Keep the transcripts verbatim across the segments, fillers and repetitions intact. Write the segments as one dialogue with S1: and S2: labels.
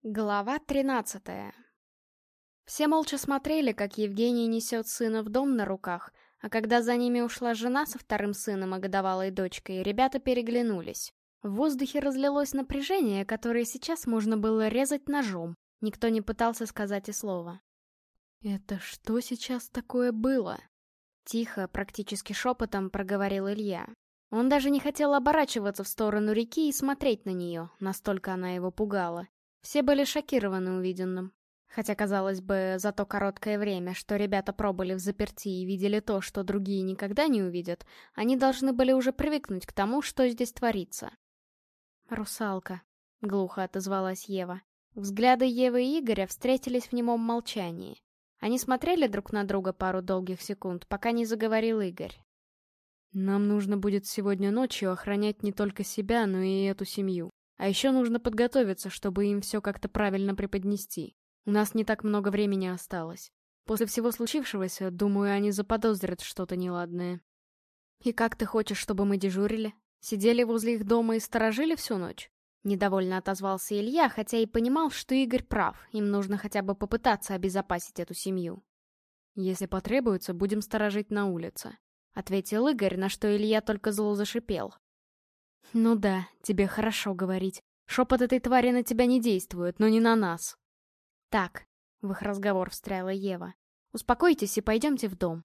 S1: Глава тринадцатая. Все молча смотрели, как Евгений несет сына в дом на руках, а когда за ними ушла жена со вторым сыном и годовалой дочкой, ребята переглянулись. В воздухе разлилось напряжение, которое сейчас можно было резать ножом. Никто не пытался сказать и слова. «Это что сейчас такое было?» Тихо, практически шепотом проговорил Илья. Он даже не хотел оборачиваться в сторону реки и смотреть на нее, настолько она его пугала. Все были шокированы увиденным. Хотя, казалось бы, за то короткое время, что ребята пробыли в заперти и видели то, что другие никогда не увидят, они должны были уже привыкнуть к тому, что здесь творится. «Русалка», — глухо отозвалась Ева. Взгляды Евы и Игоря встретились в немом молчании. Они смотрели друг на друга пару долгих секунд, пока не заговорил Игорь. «Нам нужно будет сегодня ночью охранять не только себя, но и эту семью. А еще нужно подготовиться, чтобы им все как-то правильно преподнести. У нас не так много времени осталось. После всего случившегося, думаю, они заподозрят что-то неладное». «И как ты хочешь, чтобы мы дежурили? Сидели возле их дома и сторожили всю ночь?» Недовольно отозвался Илья, хотя и понимал, что Игорь прав, им нужно хотя бы попытаться обезопасить эту семью. «Если потребуется, будем сторожить на улице», — ответил Игорь, на что Илья только зло зашипел. «Ну да, тебе хорошо говорить. Шепот этой твари на тебя не действует, но не на нас». «Так», — в их разговор встряла Ева, — «успокойтесь и пойдемте в дом».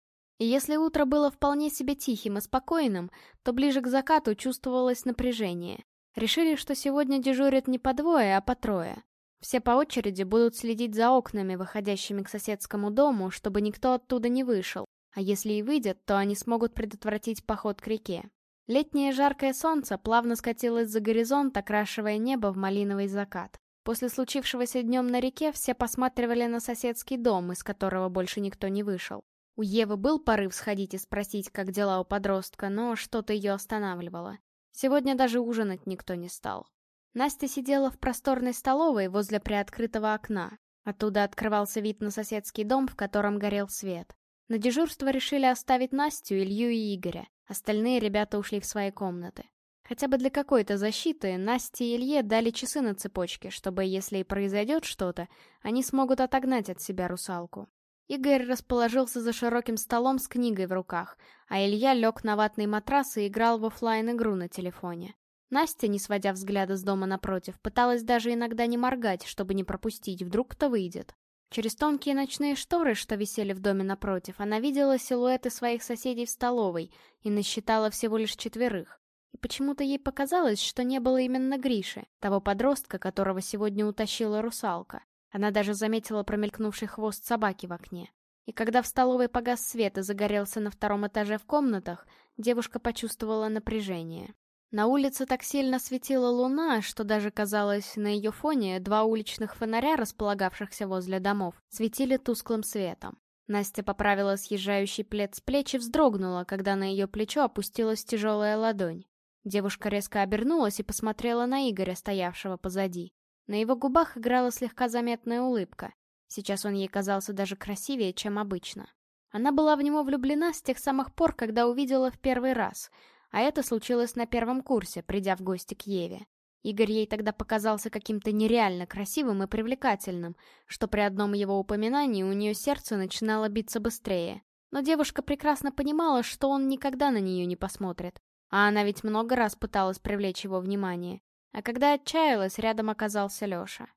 S1: И если утро было вполне себе тихим и спокойным, то ближе к закату чувствовалось напряжение. Решили, что сегодня дежурят не по двое, а по трое. Все по очереди будут следить за окнами, выходящими к соседскому дому, чтобы никто оттуда не вышел, а если и выйдет, то они смогут предотвратить поход к реке. Летнее жаркое солнце плавно скатилось за горизонт, окрашивая небо в малиновый закат. После случившегося днем на реке все посматривали на соседский дом, из которого больше никто не вышел. У Евы был порыв сходить и спросить, как дела у подростка, но что-то ее останавливало. Сегодня даже ужинать никто не стал. Настя сидела в просторной столовой возле приоткрытого окна. Оттуда открывался вид на соседский дом, в котором горел свет. На дежурство решили оставить Настю, Илью и Игоря. Остальные ребята ушли в свои комнаты. Хотя бы для какой-то защиты Насте и Илье дали часы на цепочке, чтобы, если и произойдет что-то, они смогут отогнать от себя русалку. Игорь расположился за широким столом с книгой в руках, а Илья лег на ватный матрас и играл в оффлайн-игру на телефоне. Настя, не сводя взгляда с дома напротив, пыталась даже иногда не моргать, чтобы не пропустить, вдруг кто выйдет. Через тонкие ночные шторы, что висели в доме напротив, она видела силуэты своих соседей в столовой и насчитала всего лишь четверых. И почему-то ей показалось, что не было именно Гриши, того подростка, которого сегодня утащила русалка. Она даже заметила промелькнувший хвост собаки в окне. И когда в столовой погас свет и загорелся на втором этаже в комнатах, девушка почувствовала напряжение. На улице так сильно светила луна, что даже казалось, на ее фоне два уличных фонаря, располагавшихся возле домов, светили тусклым светом. Настя поправила съезжающий плед с плеч и вздрогнула, когда на ее плечо опустилась тяжелая ладонь. Девушка резко обернулась и посмотрела на Игоря, стоявшего позади. На его губах играла слегка заметная улыбка. Сейчас он ей казался даже красивее, чем обычно. Она была в него влюблена с тех самых пор, когда увидела в первый раз, а это случилось на первом курсе, придя в гости к Еве. Игорь ей тогда показался каким-то нереально красивым и привлекательным, что при одном его упоминании у нее сердце начинало биться быстрее. Но девушка прекрасно понимала, что он никогда на нее не посмотрит. А она ведь много раз пыталась привлечь его внимание. А когда отчаялась, рядом оказался Леша.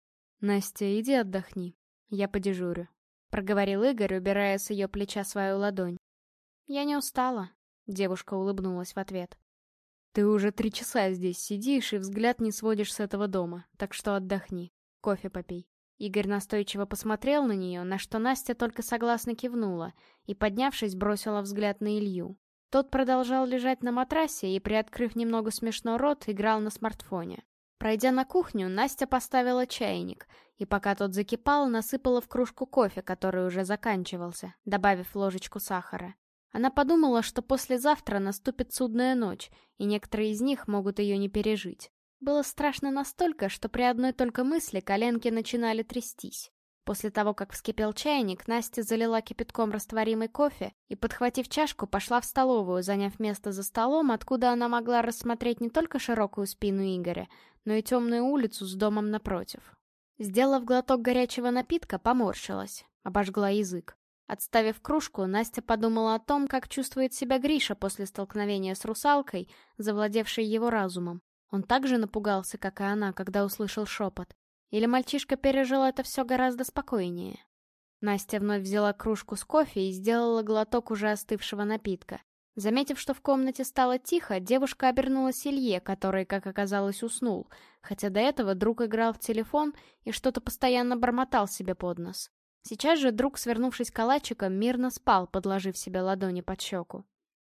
S1: «Настя, иди отдохни, я подежурю», — проговорил Игорь, убирая с ее плеча свою ладонь. «Я не устала», — девушка улыбнулась в ответ. «Ты уже три часа здесь сидишь и взгляд не сводишь с этого дома, так что отдохни, кофе попей». Игорь настойчиво посмотрел на нее, на что Настя только согласно кивнула и, поднявшись, бросила взгляд на Илью. Тот продолжал лежать на матрасе и, приоткрыв немного смешно рот, играл на смартфоне. Пройдя на кухню, Настя поставила чайник, и пока тот закипал, насыпала в кружку кофе, который уже заканчивался, добавив ложечку сахара. Она подумала, что послезавтра наступит судная ночь, и некоторые из них могут ее не пережить. Было страшно настолько, что при одной только мысли коленки начинали трястись. После того, как вскипел чайник, Настя залила кипятком растворимый кофе и, подхватив чашку, пошла в столовую, заняв место за столом, откуда она могла рассмотреть не только широкую спину Игоря, но и темную улицу с домом напротив. Сделав глоток горячего напитка, поморщилась, обожгла язык. Отставив кружку, Настя подумала о том, как чувствует себя Гриша после столкновения с русалкой, завладевшей его разумом. Он так же напугался, как и она, когда услышал шепот. Или мальчишка пережил это все гораздо спокойнее? Настя вновь взяла кружку с кофе и сделала глоток уже остывшего напитка. Заметив, что в комнате стало тихо, девушка обернулась Илье, который, как оказалось, уснул, хотя до этого друг играл в телефон и что-то постоянно бормотал себе под нос. Сейчас же друг, свернувшись калачиком, мирно спал, подложив себе ладони под щеку.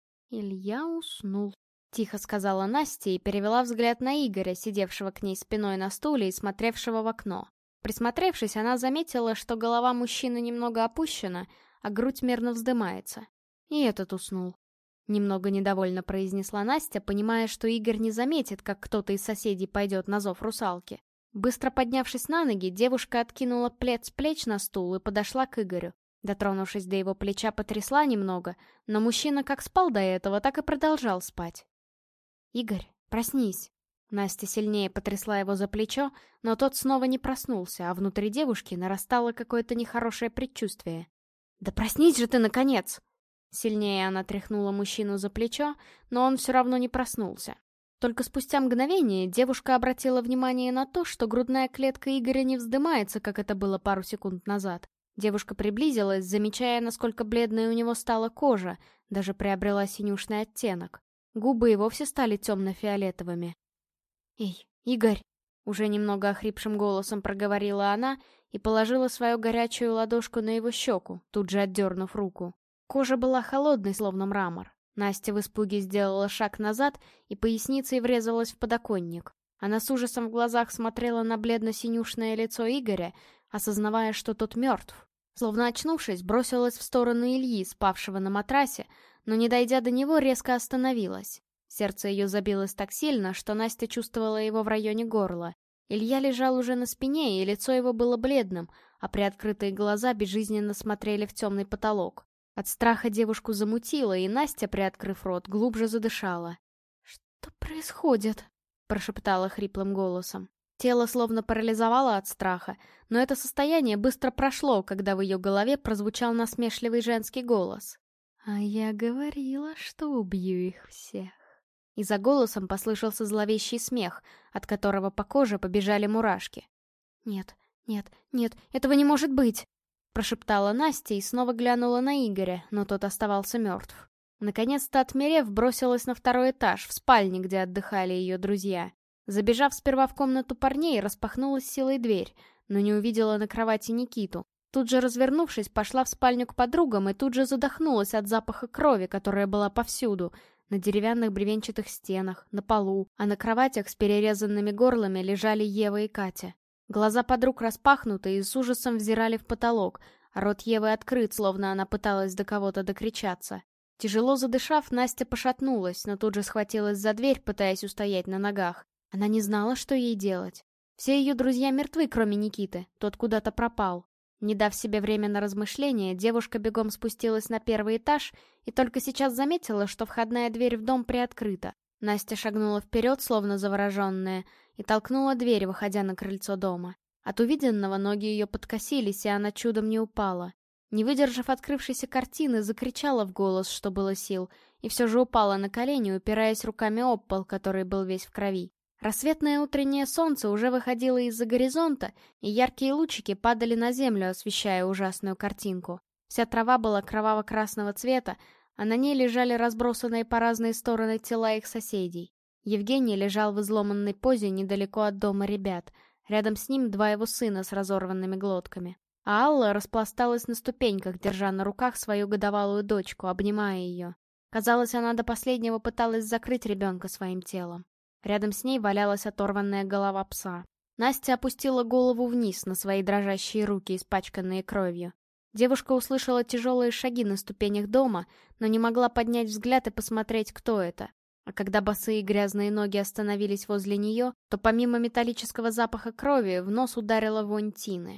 S1: «Илья уснул», — тихо сказала Настя и перевела взгляд на Игоря, сидевшего к ней спиной на стуле и смотревшего в окно. Присмотревшись, она заметила, что голова мужчины немного опущена, а грудь мерно вздымается. И этот уснул. Немного недовольно произнесла Настя, понимая, что Игорь не заметит, как кто-то из соседей пойдет на зов русалки. Быстро поднявшись на ноги, девушка откинула плед с плеч на стул и подошла к Игорю. Дотронувшись до его плеча, потрясла немного, но мужчина как спал до этого, так и продолжал спать. «Игорь, проснись!» Настя сильнее потрясла его за плечо, но тот снова не проснулся, а внутри девушки нарастало какое-то нехорошее предчувствие. «Да проснись же ты, наконец!» Сильнее она тряхнула мужчину за плечо, но он все равно не проснулся. Только спустя мгновение девушка обратила внимание на то, что грудная клетка Игоря не вздымается, как это было пару секунд назад. Девушка приблизилась, замечая, насколько бледной у него стала кожа, даже приобрела синюшный оттенок. Губы и вовсе стали темно-фиолетовыми. «Эй, Игорь!» — уже немного охрипшим голосом проговорила она и положила свою горячую ладошку на его щеку, тут же отдернув руку. Кожа была холодной, словно мрамор. Настя в испуге сделала шаг назад и поясницей врезалась в подоконник. Она с ужасом в глазах смотрела на бледно-синюшное лицо Игоря, осознавая, что тот мертв. Словно очнувшись, бросилась в сторону Ильи, спавшего на матрасе, но, не дойдя до него, резко остановилась. Сердце ее забилось так сильно, что Настя чувствовала его в районе горла. Илья лежал уже на спине, и лицо его было бледным, а приоткрытые глаза безжизненно смотрели в темный потолок. От страха девушку замутило, и Настя, приоткрыв рот, глубже задышала. «Что происходит?» — прошептала хриплым голосом. Тело словно парализовало от страха, но это состояние быстро прошло, когда в ее голове прозвучал насмешливый женский голос. «А я говорила, что убью их всех». И за голосом послышался зловещий смех, от которого по коже побежали мурашки. «Нет, нет, нет, этого не может быть!» Прошептала Настя и снова глянула на Игоря, но тот оставался мертв. Наконец-то, отмерев, бросилась на второй этаж, в спальне, где отдыхали ее друзья. Забежав сперва в комнату парней, распахнула с силой дверь, но не увидела на кровати Никиту. Тут же, развернувшись, пошла в спальню к подругам и тут же задохнулась от запаха крови, которая была повсюду. На деревянных бревенчатых стенах, на полу, а на кроватях с перерезанными горлами лежали Ева и Катя. Глаза подруг распахнуты и с ужасом взирали в потолок, а рот Евы открыт, словно она пыталась до кого-то докричаться. Тяжело задышав, Настя пошатнулась, но тут же схватилась за дверь, пытаясь устоять на ногах. Она не знала, что ей делать. Все ее друзья мертвы, кроме Никиты, тот куда-то пропал. Не дав себе время на размышления, девушка бегом спустилась на первый этаж и только сейчас заметила, что входная дверь в дом приоткрыта. Настя шагнула вперед, словно завороженная, и толкнула дверь, выходя на крыльцо дома. От увиденного ноги ее подкосились, и она чудом не упала. Не выдержав открывшейся картины, закричала в голос, что было сил, и все же упала на колени, упираясь руками об пол, который был весь в крови. Рассветное утреннее солнце уже выходило из-за горизонта, и яркие лучики падали на землю, освещая ужасную картинку. Вся трава была кроваво-красного цвета, а на ней лежали разбросанные по разные стороны тела их соседей. Евгений лежал в изломанной позе недалеко от дома ребят. Рядом с ним два его сына с разорванными глотками. А Алла распласталась на ступеньках, держа на руках свою годовалую дочку, обнимая ее. Казалось, она до последнего пыталась закрыть ребенка своим телом. Рядом с ней валялась оторванная голова пса. Настя опустила голову вниз на свои дрожащие руки, испачканные кровью. Девушка услышала тяжелые шаги на ступенях дома, но не могла поднять взгляд и посмотреть, кто это. А когда босые грязные ноги остановились возле нее, то помимо металлического запаха крови в нос ударила вонь тины.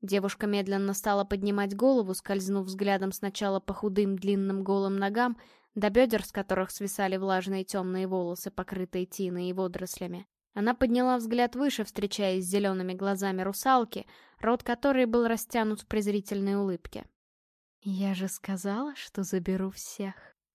S1: Девушка медленно стала поднимать голову, скользнув взглядом сначала по худым длинным голым ногам, до бедер, с которых свисали влажные темные волосы, покрытые тиной и водорослями. Она подняла взгляд выше, встречаясь с зелеными глазами русалки, рот которой был растянут в презрительной улыбке. «Я же сказала, что заберу всех».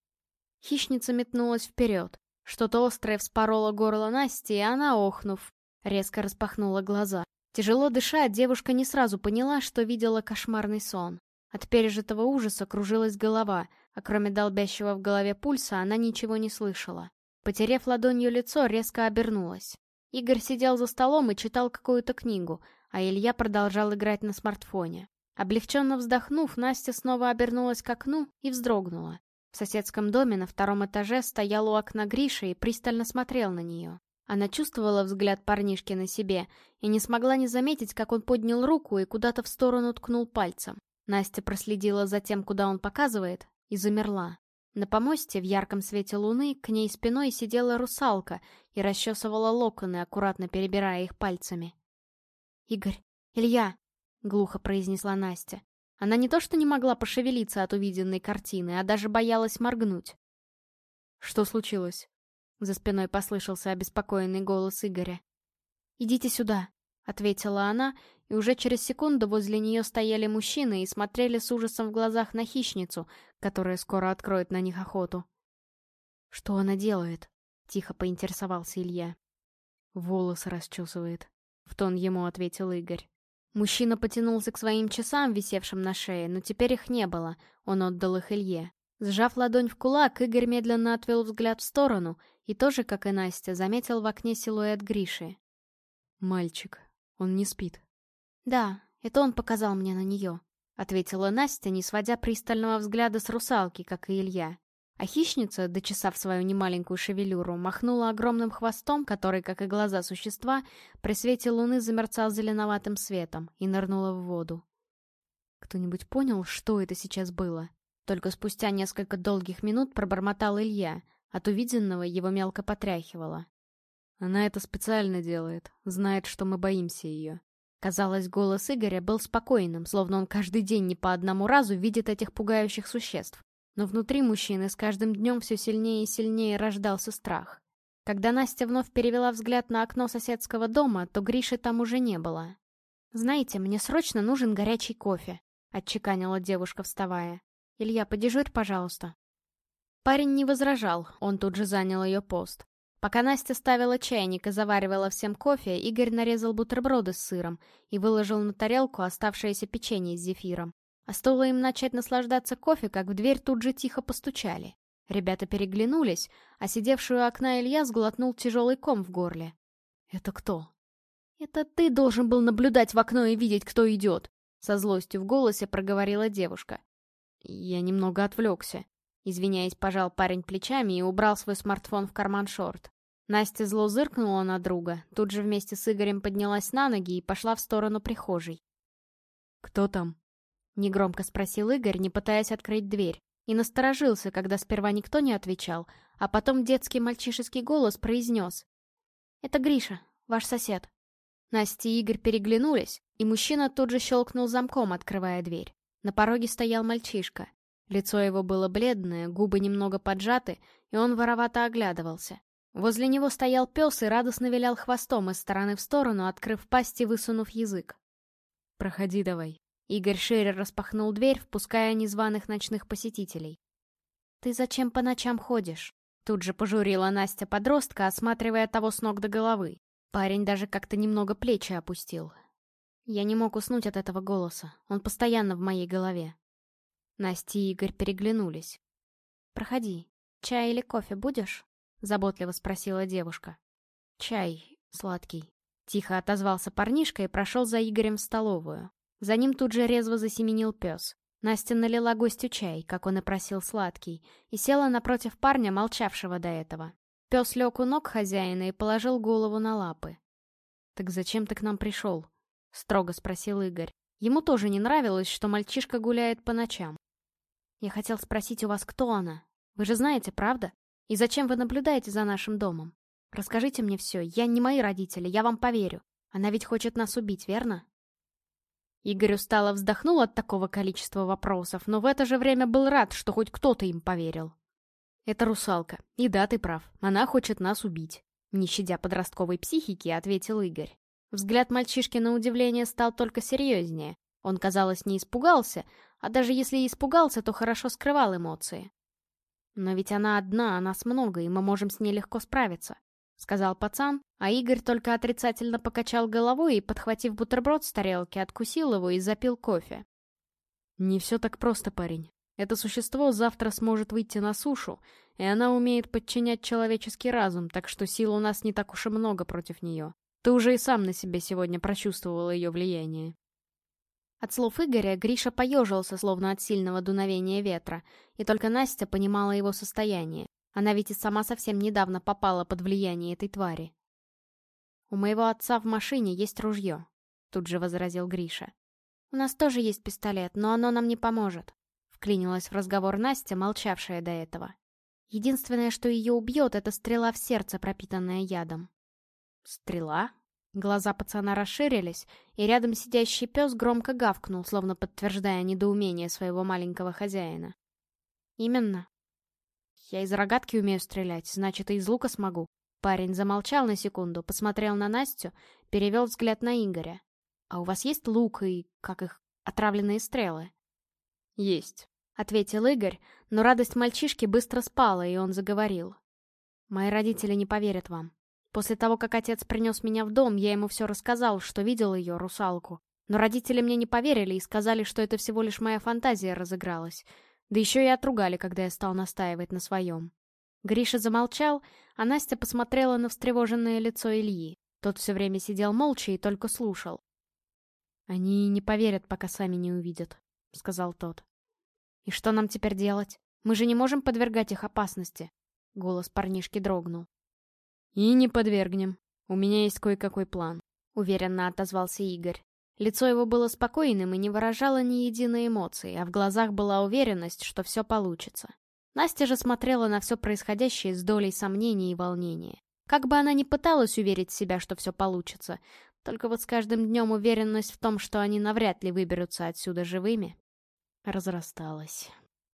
S1: Хищница метнулась вперед. Что-то острое вспороло горло Насти, и она, охнув, резко распахнула глаза. Тяжело дыша, девушка не сразу поняла, что видела кошмарный сон. От пережитого ужаса кружилась голова, а кроме долбящего в голове пульса она ничего не слышала. Потерев ладонью лицо, резко обернулась. Игорь сидел за столом и читал какую-то книгу, а Илья продолжал играть на смартфоне. Облегченно вздохнув, Настя снова обернулась к окну и вздрогнула. В соседском доме на втором этаже стоял у окна Гриша и пристально смотрел на нее. Она чувствовала взгляд парнишки на себе и не смогла не заметить, как он поднял руку и куда-то в сторону ткнул пальцем. Настя проследила за тем, куда он показывает, и замерла. На помосте в ярком свете луны к ней спиной сидела русалка и расчесывала локоны, аккуратно перебирая их пальцами. «Игорь! Илья!» — глухо произнесла Настя. Она не то что не могла пошевелиться от увиденной картины, а даже боялась моргнуть. «Что случилось?» — за спиной послышался обеспокоенный голос Игоря. «Идите сюда», — ответила она, и уже через секунду возле нее стояли мужчины и смотрели с ужасом в глазах на хищницу, которая скоро откроет на них охоту. «Что она делает?» — тихо поинтересовался Илья. «Волосы расчесывает», — в тон ему ответил Игорь. Мужчина потянулся к своим часам, висевшим на шее, но теперь их не было, он отдал их Илье. Сжав ладонь в кулак, Игорь медленно отвел взгляд в сторону и тоже, как и Настя, заметил в окне силуэт Гриши. «Мальчик, он не спит». «Да, это он показал мне на нее», — ответила Настя, не сводя пристального взгляда с русалки, как и Илья. А хищница, дочесав свою немаленькую шевелюру, махнула огромным хвостом, который, как и глаза существа, при свете луны замерцал зеленоватым светом, и нырнула в воду. «Кто-нибудь понял, что это сейчас было?» Только спустя несколько долгих минут пробормотал Илья. От увиденного его мелко потряхивало. «Она это специально делает, знает, что мы боимся ее». Казалось, голос Игоря был спокойным, словно он каждый день не по одному разу видит этих пугающих существ. Но внутри мужчины с каждым днем все сильнее и сильнее рождался страх. Когда Настя вновь перевела взгляд на окно соседского дома, то Гриши там уже не было. «Знаете, мне срочно нужен горячий кофе», — отчеканила девушка, вставая. «Илья, подежурь, пожалуйста». Парень не возражал, он тут же занял ее пост. Пока Настя ставила чайник и заваривала всем кофе, Игорь нарезал бутерброды с сыром и выложил на тарелку оставшееся печенье с зефиром. А стоило им начать наслаждаться кофе, как в дверь тут же тихо постучали. Ребята переглянулись, а сидевший у окна Илья сглотнул тяжелый ком в горле. «Это кто?» «Это ты должен был наблюдать в окно и видеть, кто идет!» Со злостью в голосе проговорила девушка. «Я немного отвлекся», — извиняясь, пожал парень плечами и убрал свой смартфон в карман шорт. Настя зло зыркнула на друга, тут же вместе с Игорем поднялась на ноги и пошла в сторону прихожей. «Кто там?» — негромко спросил Игорь, не пытаясь открыть дверь, и насторожился, когда сперва никто не отвечал, а потом детский мальчишеский голос произнес: «Это Гриша, ваш сосед». Настя и Игорь переглянулись, и мужчина тут же щелкнул замком, открывая дверь. На пороге стоял мальчишка. Лицо его было бледное, губы немного поджаты, и он воровато оглядывался. Возле него стоял пес и радостно вилял хвостом из стороны в сторону, открыв пасть и высунув язык. «Проходи давай». Игорь шире распахнул дверь, впуская незваных ночных посетителей. «Ты зачем по ночам ходишь?» Тут же пожурила Настя подростка, осматривая того с ног до головы. Парень даже как-то немного плечи опустил. Я не мог уснуть от этого голоса, он постоянно в моей голове. Настя и Игорь переглянулись. «Проходи. Чай или кофе будешь?» — заботливо спросила девушка. «Чай сладкий». Тихо отозвался парнишка и прошел за Игорем в столовую. За ним тут же резво засеменил пес. Настя налила гостю чай, как он и просил сладкий, и села напротив парня, молчавшего до этого. Пес лег у ног хозяина и положил голову на лапы. «Так зачем ты к нам пришел?» — строго спросил Игорь. Ему тоже не нравилось, что мальчишка гуляет по ночам. «Я хотел спросить у вас, кто она. Вы же знаете, правда? И зачем вы наблюдаете за нашим домом? Расскажите мне все, я не мои родители, я вам поверю. Она ведь хочет нас убить, верно?» Игорь устало вздохнул от такого количества вопросов, но в это же время был рад, что хоть кто-то им поверил. «Это русалка. И да, ты прав. Она хочет нас убить», — не щадя подростковой психики, ответил Игорь. Взгляд мальчишки на удивление стал только серьезнее. Он, казалось, не испугался, а даже если и испугался, то хорошо скрывал эмоции. «Но ведь она одна, а нас много, и мы можем с ней легко справиться», — сказал пацан, а Игорь только отрицательно покачал головой и, подхватив бутерброд с тарелки, откусил его и запил кофе. «Не все так просто, парень. Это существо завтра сможет выйти на сушу, и она умеет подчинять человеческий разум, так что сил у нас не так уж и много против нее. Ты уже и сам на себе сегодня прочувствовал ее влияние». От слов Игоря Гриша поежился, словно от сильного дуновения ветра, и только Настя понимала его состояние. Она ведь и сама совсем недавно попала под влияние этой твари. «У моего отца в машине есть ружье», — тут же возразил Гриша. «У нас тоже есть пистолет, но оно нам не поможет», — вклинилась в разговор Настя, молчавшая до этого. «Единственное, что ее убьет, это стрела в сердце, пропитанная ядом». «Стрела?» Глаза пацана расширились, и рядом сидящий пес громко гавкнул, словно подтверждая недоумение своего маленького хозяина. «Именно. Я из рогатки умею стрелять, значит, и из лука смогу». Парень замолчал на секунду, посмотрел на Настю, перевел взгляд на Игоря. «А у вас есть лук и, как их, отравленные стрелы?» «Есть», — ответил Игорь, но радость мальчишки быстро спала, и он заговорил. «Мои родители не поверят вам. После того, как отец принес меня в дом, я ему все рассказал, что видел ее, русалку. Но родители мне не поверили и сказали, что это всего лишь моя фантазия разыгралась. Да еще и отругали, когда я стал настаивать на своем». Гриша замолчал, а Настя посмотрела на встревоженное лицо Ильи. Тот все время сидел молча и только слушал. «Они не поверят, пока сами не увидят», — сказал тот. «И что нам теперь делать? Мы же не можем подвергать их опасности». Голос парнишки дрогнул. «И не подвергнем. У меня есть кое-какой план», — уверенно отозвался Игорь. Лицо его было спокойным и не выражало ни единой эмоции, а в глазах была уверенность, что все получится. Настя же смотрела на все происходящее с долей сомнений и волнения. Как бы она ни пыталась уверить себя, что все получится, только вот с каждым днем уверенность в том, что они навряд ли выберутся отсюда живыми, разрасталась.